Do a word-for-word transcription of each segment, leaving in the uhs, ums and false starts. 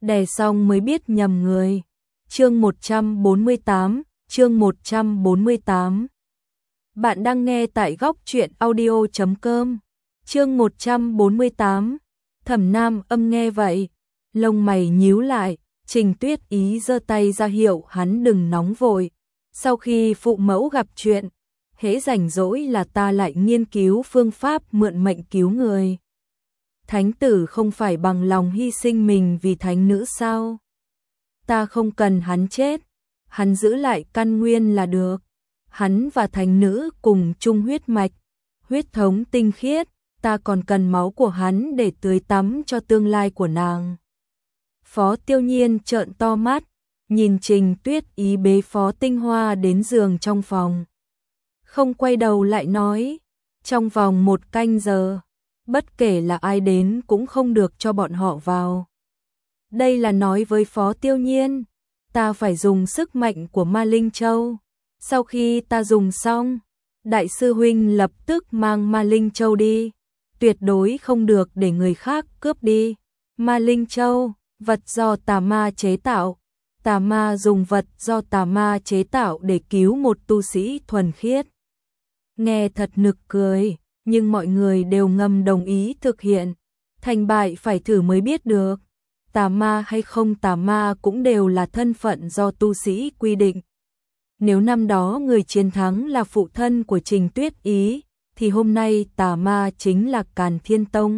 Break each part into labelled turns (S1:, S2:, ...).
S1: đè xong mới biết nhầm người. Chương một trăm bốn mươi tám, chương một trăm bốn mươi tám. Bạn đang nghe tại góc truyện audio chấm com. Chương một trăm bốn mươi tám. Thẩm Nam Âm nghe vậy, lông mày nhíu lại, Trình Tuyết Ý giơ tay ra hiệu hắn đừng nóng vội. Sau khi phụ mẫu gặp chuyện, hễ rảnh rỗi là ta lại nghiên cứu phương pháp mượn mệnh cứu người. Thánh tử không phải bằng lòng hy sinh mình vì thánh nữ sao? Ta không cần hắn chết, hắn giữ lại căn nguyên là được. Hắn và thánh nữ cùng chung huyết mạch, huyết thống tinh khiết, ta còn cần máu của hắn để tưới tắm cho tương lai của nàng. Phó Tiêu Nhiên trợn to mắt, nhìn Trình Tuyết Ý bế Phó Tinh Hoa đến giường trong phòng. Không quay đầu lại nói, trong vòng một canh giờ, bất kể là ai đến cũng không được cho bọn họ vào. Đây là nói với Phó Tiêu Nhiên, ta phải dùng sức mạnh của Ma Linh Châu. Sau khi ta dùng xong, Đại sư huynh lập tức mang Ma Linh Châu đi, tuyệt đối không được để người khác cướp đi. Ma Linh Châu, vật do tà ma chế tạo, tà ma dùng vật do tà ma chế tạo để cứu một tu sĩ thuần khiết. Nghe thật nực cười, nhưng mọi người đều ngầm đồng ý thực hiện, thành bại phải thử mới biết được. Tà ma hay không tà ma cũng đều là thân phận do tu sĩ quy định. Nếu năm đó người chiến thắng là phụ thân của Trình Tuyết Ý, thì hôm nay tà ma chính là Càn Thiên Tông.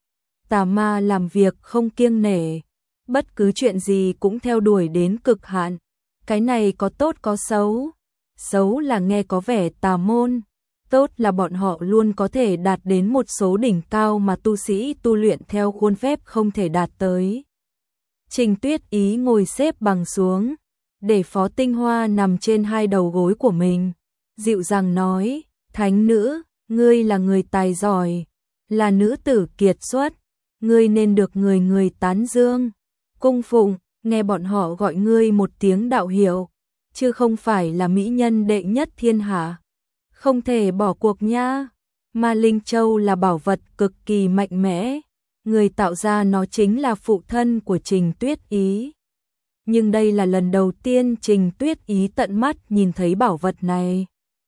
S1: Tà ma làm việc không kiêng nể, bất cứ chuyện gì cũng theo đuổi đến cực hạn. Cái này có tốt có xấu. Xấu là nghe có vẻ tà môn, tốt là bọn họ luôn có thể đạt đến một số đỉnh cao mà tu sĩ tu luyện theo khuôn phép không thể đạt tới. Trình Tuyết Ý ngồi xếp bằng xuống, để Phó Tinh Hoa nằm trên hai đầu gối của mình, dịu dàng nói, thánh nữ, ngươi là người tài giỏi, là nữ tử kiệt xuất, ngươi nên được người người tán dương, cung phụng, nghe bọn họ gọi ngươi một tiếng đạo hiệu, chứ không phải là mỹ nhân đệ nhất thiên hạ. Không thể bỏ cuộc nha. Ma Linh Châu là bảo vật cực kỳ mạnh mẽ, người tạo ra nó chính là phụ thân của Trình Tuyết Ý. Nhưng đây là lần đầu tiên Trình Tuyết Ý tận mắt nhìn thấy bảo vật này.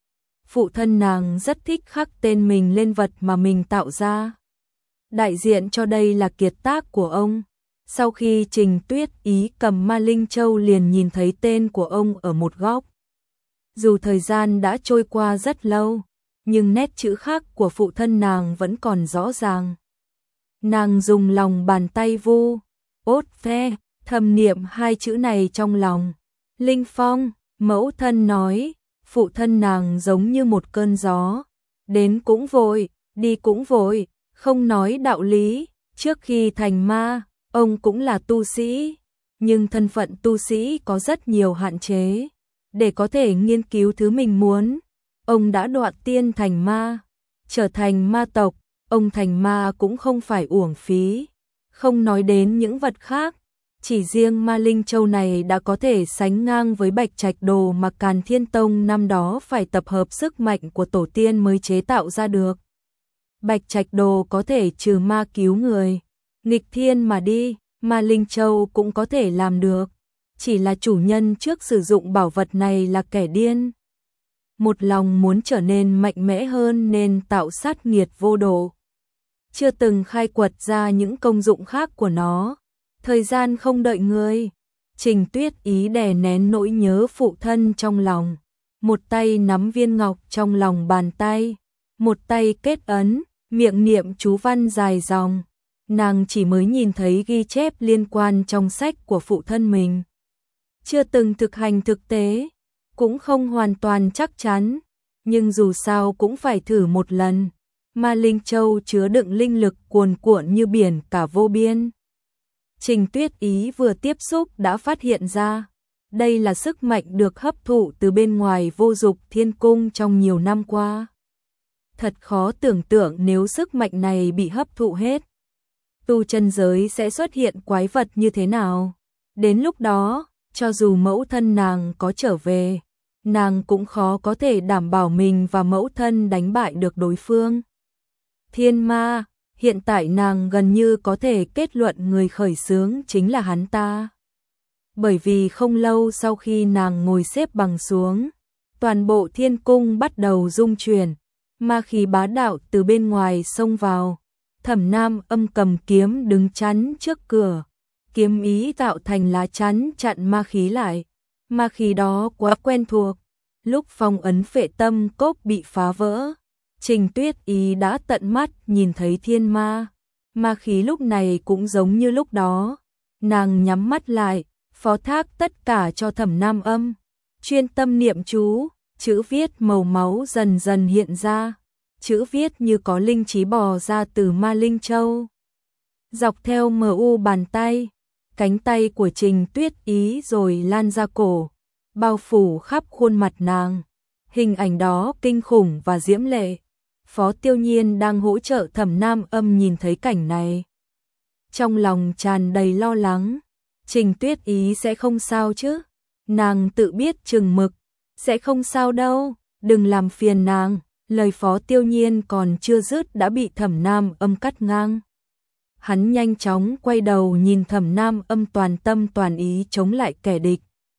S1: Phụ thân nàng rất thích khắc tên mình lên vật mà mình tạo ra. Đại diện cho đây là kiệt tác của ông. Sau khi Trình Tuyết Ý cầm Ma Linh Châu liền nhìn thấy tên của ông ở một góc. Dù thời gian đã trôi qua rất lâu, nhưng nét chữ khắc của phụ thân nàng vẫn còn rõ ràng. Nàng dùng lòng bàn tay vu, ốt phe, thầm niệm hai chữ này trong lòng. Linh Phong, mẫu thân nói, phụ thân nàng giống như một cơn gió, đến cũng vội, đi cũng vội, không nói đạo lý. Trước khi thành ma, ông cũng là tu sĩ, nhưng thân phận tu sĩ có rất nhiều hạn chế. Để có thể nghiên cứu thứ mình muốn, ông đã đoạn tiên thành ma, trở thành ma tộc. Ông thành ma cũng không phải uổng phí. Không nói đến những vật khác, chỉ riêng Ma Linh Châu này đã có thể sánh ngang với Bạch Trạch Đồ mà Càn Thiên Tông năm đó phải tập hợp sức mạnh của tổ tiên mới chế tạo ra được. Bạch Trạch Đồ có thể trừ ma cứu người, nghịch thiên mà đi, Ma Linh Châu cũng có thể làm được. Chỉ là chủ nhân trước sử dụng bảo vật này là kẻ điên. Một lòng muốn trở nên mạnh mẽ hơn nên tạo sát nghiệt vô độ. Chưa từng khai quật ra những công dụng khác của nó. Thời gian không đợi người. Trình Tuyết Ý đè nén nỗi nhớ phụ thân trong lòng. Một tay nắm viên ngọc trong lòng bàn tay. Một tay kết ấn, miệng niệm chú văn dài dòng. Nàng chỉ mới nhìn thấy ghi chép liên quan trong sách của phụ thân mình. Chưa từng thực hành thực tế, cũng không hoàn toàn chắc chắn, nhưng dù sao cũng phải thử một lần. Ma Linh Châu chứa đựng linh lực cuồn cuộn như biển cả vô biên. Trình Tuyết Ý vừa tiếp xúc đã phát hiện ra, đây là sức mạnh được hấp thụ từ bên ngoài Vô Dục Thiên Cung trong nhiều năm qua. Thật khó tưởng tượng nếu sức mạnh này bị hấp thụ hết, tu chân giới sẽ xuất hiện quái vật như thế nào. Đến lúc đó, cho dù mẫu thân nàng có trở về, nàng cũng khó có thể đảm bảo mình và mẫu thân đánh bại được đối phương. Thiên ma, Hiện tại nàng gần như có thể kết luận người khởi xướng chính là hắn ta. Bởi vì không lâu sau khi nàng ngồi xếp bằng xuống, toàn bộ thiên cung bắt đầu rung chuyển, ma khí bá đạo từ bên ngoài xông vào. Thẩm Nam Âm cầm kiếm đứng chắn trước cửa, kiếm ý tạo thành lá chắn chặn ma khí lại. Ma khí đó quá quen thuộc. Lúc phong ấn phệ tâm cốc bị phá vỡ, Trình Tuyết Ý đã tận mắt nhìn thấy thiên ma. Ma khí lúc này cũng giống như lúc đó. Nàng nhắm mắt lại, phó thác tất cả cho Thẩm Nam Âm, chuyên tâm niệm chú, chữ viết màu máu dần dần hiện ra, chữ viết như có linh trí bò ra từ ma linh châu. Dọc theo mờ u bàn tay, cánh tay của Trình Tuyết Ý rồi lan ra cổ, bao phủ khắp khuôn mặt nàng. Hình ảnh đó kinh khủng và diễm lệ. Phó Tiêu Nhiên đang hỗ trợ Thẩm Nam Âm nhìn thấy cảnh này, trong lòng tràn đầy lo lắng. Trình Tuyết Ý sẽ không sao chứ? Nàng tự biết chừng mực, sẽ không sao đâu, đừng làm phiền nàng. Lời Phó Tiêu Nhiên còn chưa dứt đã bị Thẩm Nam Âm cắt ngang. Hắn nhanh chóng quay đầu nhìn Thẩm Nam Âm toàn tâm toàn ý chống lại kẻ địch.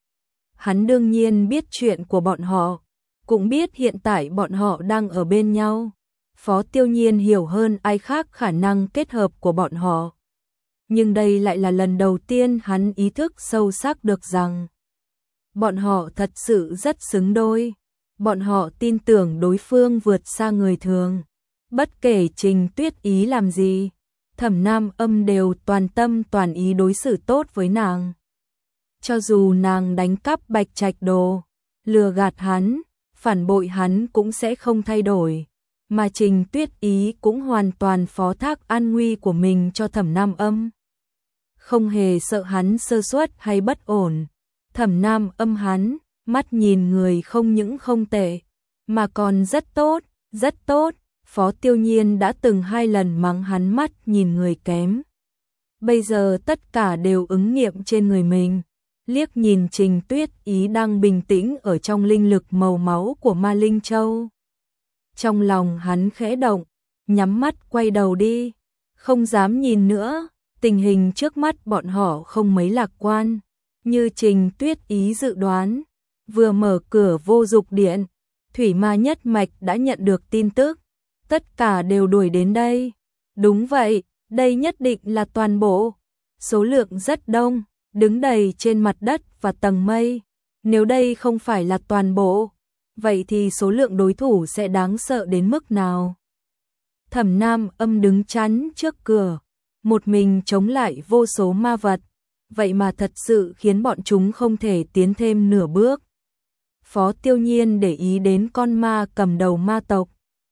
S1: Hắn đương nhiên biết chuyện của bọn họ, cũng biết hiện tại bọn họ đang ở bên nhau. Phó Tiêu Nhiên hiểu hơn ai khác khả năng kết hợp của bọn họ. Nhưng đây lại là lần đầu tiên hắn ý thức sâu sắc được rằng bọn họ thật sự rất xứng đôi. Bọn họ tin tưởng đối phương vượt xa người thường. Bất kể Trình Tuyết Ý làm gì, Thẩm Nam Âm đều toàn tâm toàn ý đối xử tốt với nàng. Cho dù nàng đánh cắp Bạch Trạch Đồ, lừa gạt hắn, phản bội hắn cũng sẽ không thay đổi. Mà Trình Tuyết Ý cũng hoàn toàn phó thác an nguy của mình cho Thẩm Nam Âm, không hề sợ hắn sơ suất hay bất ổn. Thẩm Nam Âm hắn, mắt nhìn người không những không tệ, mà còn rất tốt, rất tốt. Phó Tiêu Nhiên đã từng hai lần mắng hắn mắt nhìn người kém. Bây giờ tất cả đều ứng nghiệm trên người mình. Liếc nhìn Trình Tuyết Ý đang bình tĩnh ở trong linh lực màu máu của Ma Linh Châu. Trong lòng hắn khẽ động, nhắm mắt quay đầu đi, không dám nhìn nữa. Tình hình trước mắt bọn họ không mấy lạc quan, như Trình Tuyết Ý dự đoán. Vừa mở cửa vô dục điện, Thủy Ma nhất mạch đã nhận được tin tức, tất cả đều đuổi đến đây. Đúng vậy, đây nhất định là toàn bộ, số lượng rất đông, đứng đầy trên mặt đất và tầng mây. Nếu đây không phải là toàn bộ, vậy thì số lượng đối thủ sẽ đáng sợ đến mức nào? Thẩm Nam Âm đứng chắn trước cửa, một mình chống lại vô số ma vật, vậy mà thật sự khiến bọn chúng không thể tiến thêm nửa bước. Phó Tiêu Nhiên để ý đến con ma cầm đầu ma tộc.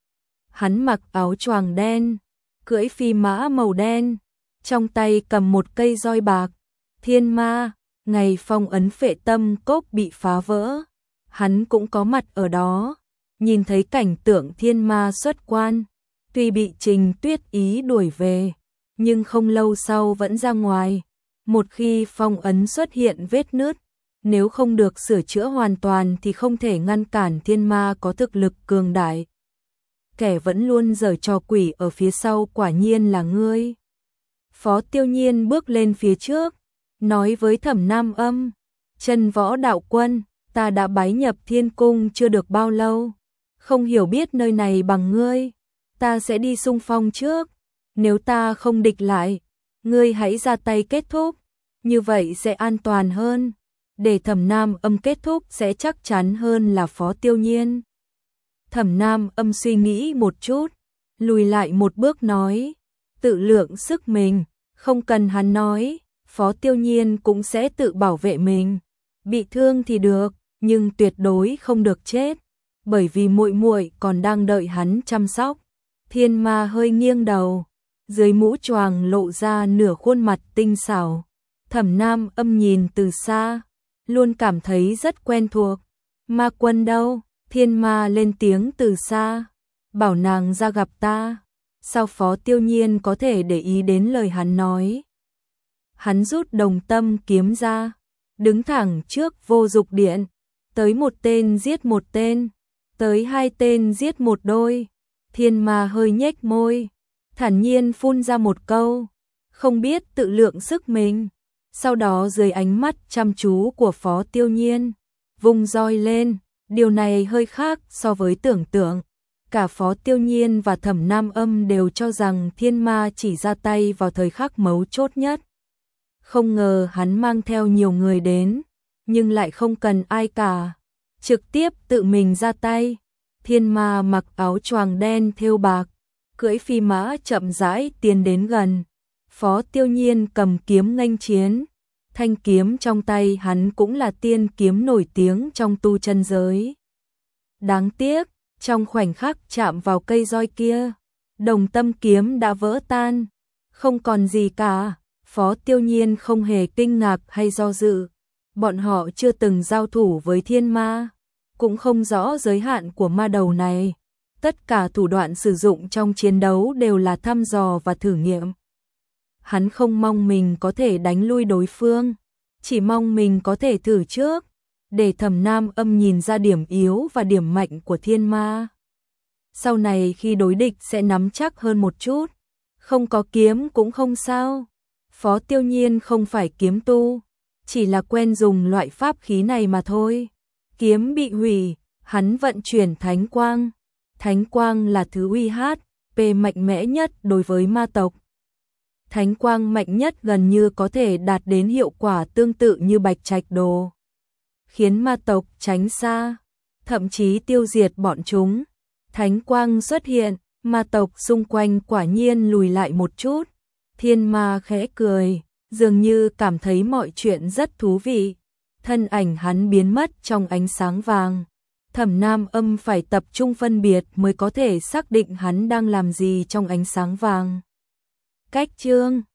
S1: Hắn mặc áo choàng đen, cưỡi phi mã màu đen, trong tay cầm một cây roi bạc. Thiên ma, ngày phong ấn phệ tâm cốc bị phá vỡ, hắn cũng có mặt ở đó, nhìn thấy cảnh tượng thiên ma xuất quan. Tuy bị Trình Tuyết Ý đuổi về, nhưng không lâu sau vẫn ra ngoài. Một khi phong ấn xuất hiện vết nứt, nếu không được sửa chữa hoàn toàn thì không thể ngăn cản thiên ma có thực lực cường đại. Kẻ vẫn luôn giở trò quỷ ở phía sau quả nhiên là ngươi. Phó Tiêu Nhiên bước lên phía trước, nói với Thẩm Nam Âm, Chân Võ đạo quân, ta đã bái nhập thiên cung chưa được bao lâu, không hiểu biết nơi này bằng ngươi, ta sẽ đi xung phong trước, nếu ta không địch lại, ngươi hãy ra tay kết thúc, như vậy sẽ an toàn hơn. Để Thẩm Nam Âm kết thúc sẽ chắc chắn hơn là Phó Tiêu Nhiên. Thẩm Nam Âm suy nghĩ một chút, lùi lại một bước nói, tự lượng sức mình, không cần hắn nói, Phó Tiêu Nhiên cũng sẽ tự bảo vệ mình. Bị thương thì được, nhưng tuyệt đối không được chết, bởi vì muội muội còn đang đợi hắn chăm sóc. Thiên ma hơi nghiêng đầu, dưới mũ choàng lộ ra nửa khuôn mặt tinh xảo. Thẩm Nam Âm nhìn từ xa, luôn cảm thấy rất quen thuộc. Ma quân đâu? Thiên ma lên tiếng từ xa, bảo nàng ra gặp ta. Sao Phó Tiêu Nhiên có thể để ý đến lời hắn nói? Hắn rút đồng tâm kiếm ra, đứng thẳng trước vô dục điện, tới một tên giết một tên, tới hai tên giết một đôi. Thiên ma hơi nhếch môi, thản nhiên phun ra một câu, không biết tự lượng sức mình. Sau đó dưới ánh mắt chăm chú của Phó Tiêu Nhiên, vung roi lên, điều này hơi khác so với tưởng tượng. Cả Phó Tiêu Nhiên và Thẩm Nam Âm đều cho rằng thiên ma chỉ ra tay vào thời khắc mấu chốt nhất. Không ngờ hắn mang theo nhiều người đến, nhưng lại không cần ai cả, trực tiếp tự mình ra tay. Thiên ma mặc áo choàng đen thêu bạc, cưỡi phi mã chậm rãi tiến đến gần. Phó Tiêu Nhiên cầm kiếm nghênh chiến, thanh kiếm trong tay hắn cũng là tiên kiếm nổi tiếng trong tu chân giới. Đáng tiếc, trong khoảnh khắc chạm vào cây roi kia, đồng tâm kiếm đã vỡ tan, không còn gì cả. Phó Tiêu Nhiên không hề kinh ngạc hay do dự, bọn họ chưa từng giao thủ với thiên ma, cũng không rõ giới hạn của ma đầu này. Tất cả thủ đoạn sử dụng trong chiến đấu đều là thăm dò và thử nghiệm. Hắn không mong mình có thể đánh lui đối phương, chỉ mong mình có thể thử trước, để Thẩm Nam Âm nhìn ra điểm yếu và điểm mạnh của thiên ma. Sau này khi đối địch sẽ nắm chắc hơn một chút, không có kiếm cũng không sao. Phó Tiêu Nhiên không phải kiếm tu, chỉ là quen dùng loại pháp khí này mà thôi. Kiếm bị hủy, hắn vận chuyển thánh quang. Thánh quang là thứ uy hát, p mạnh mẽ nhất đối với ma tộc. Thánh quang mạnh nhất gần như có thể đạt đến hiệu quả tương tự như bạch trạch đồ, khiến ma tộc tránh xa, thậm chí tiêu diệt bọn chúng. Thánh quang xuất hiện, ma tộc xung quanh quả nhiên lùi lại một chút. Thiên ma khẽ cười, dường như cảm thấy mọi chuyện rất thú vị. Thân ảnh hắn biến mất trong ánh sáng vàng. Thẩm Nam Âm phải tập trung phân biệt mới có thể xác định hắn đang làm gì trong ánh sáng vàng. Cách chương